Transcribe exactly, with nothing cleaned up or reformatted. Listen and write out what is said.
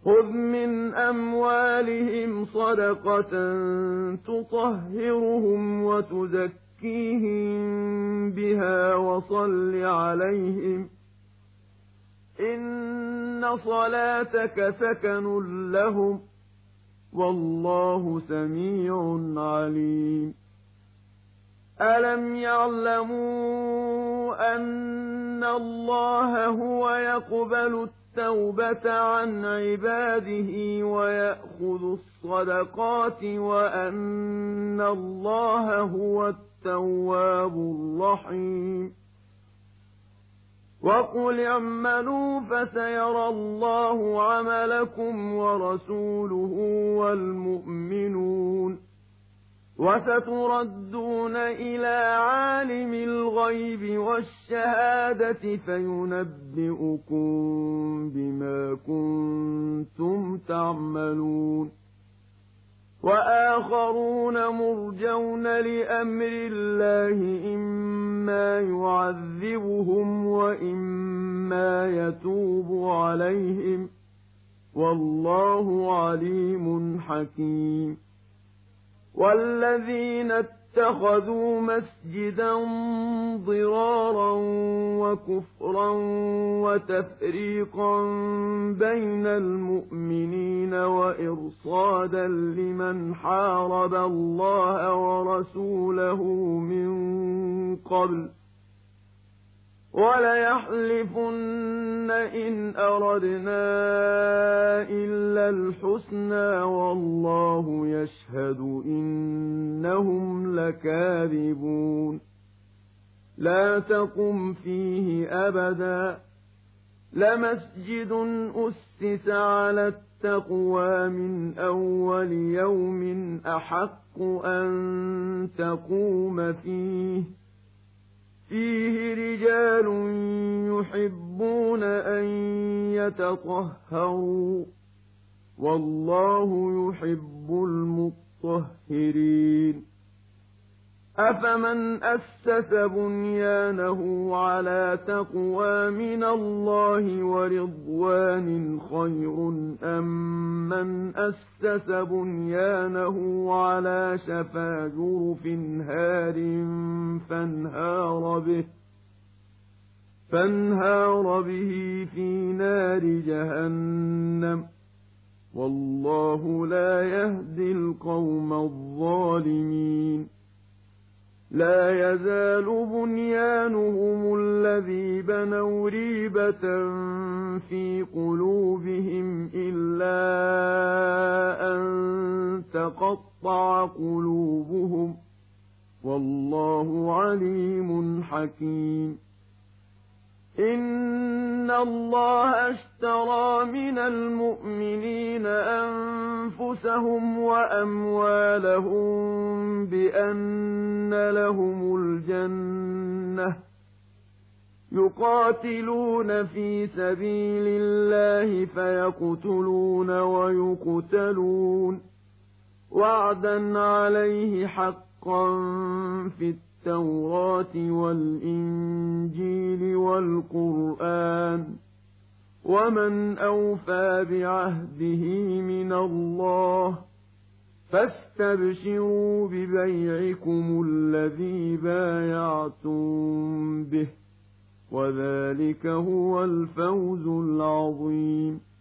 خذ من أموالهم صدقة تطهرهم وتزكيهم بها وصل عليهم إن صلاتك سكن لهم والله سميع عليم ألم يعلموا أن الله هو يقبل التوبة عن عباده ويأخذ الصدقات وأن الله هو التواب الرحيم وقل اعملوا فسيرى الله عملكم ورسوله والمؤمنون وستردون إلى عالم الغيب والشهادة فينبئكم بما كنتم تعملون وآخرون مرجون لأمر الله إما يعذبهم وإما يتوب عليهم والله عليم حكيم والذين اتخذوا مسجدا ضرارا وكفرا وتفريقا بين المؤمنين وإرصادا لمن حارب الله ورسوله من قبل وليحلفن إن أردنا إلا الحسنى والله يشهد إنهم لكاذبون لا تقم فيه أبدا لمسجد أسس على التقوى من أول يوم أحق أن تقوم فيه فيه رجال يحبون أن يتطهروا والله يحب المطهرين أفمن أسس بنيانه على تقوى من الله ورضوان خير أم من أسس بنيانه على شفا جرف هار فانهار به فانهار به في نار جهنم والله لا يهدي القوم الظالمين لا يزال بنيانهم الذي بنوا ريبة في قلوبهم إلا أن تقطع قلوبهم والله عليم حكيم إن الله اشترى من المؤمنين أنفسهم وأموالهم بأن لهم الجنة يقاتلون في سبيل الله فيقتلون ويقتلون وعدا عليه حقا في التوراة والإنجيل والقرآن ومن أوفى بعهده من الله فاستبشروا ببيعكم الذي بايعتم به وذلك هو الفوز العظيم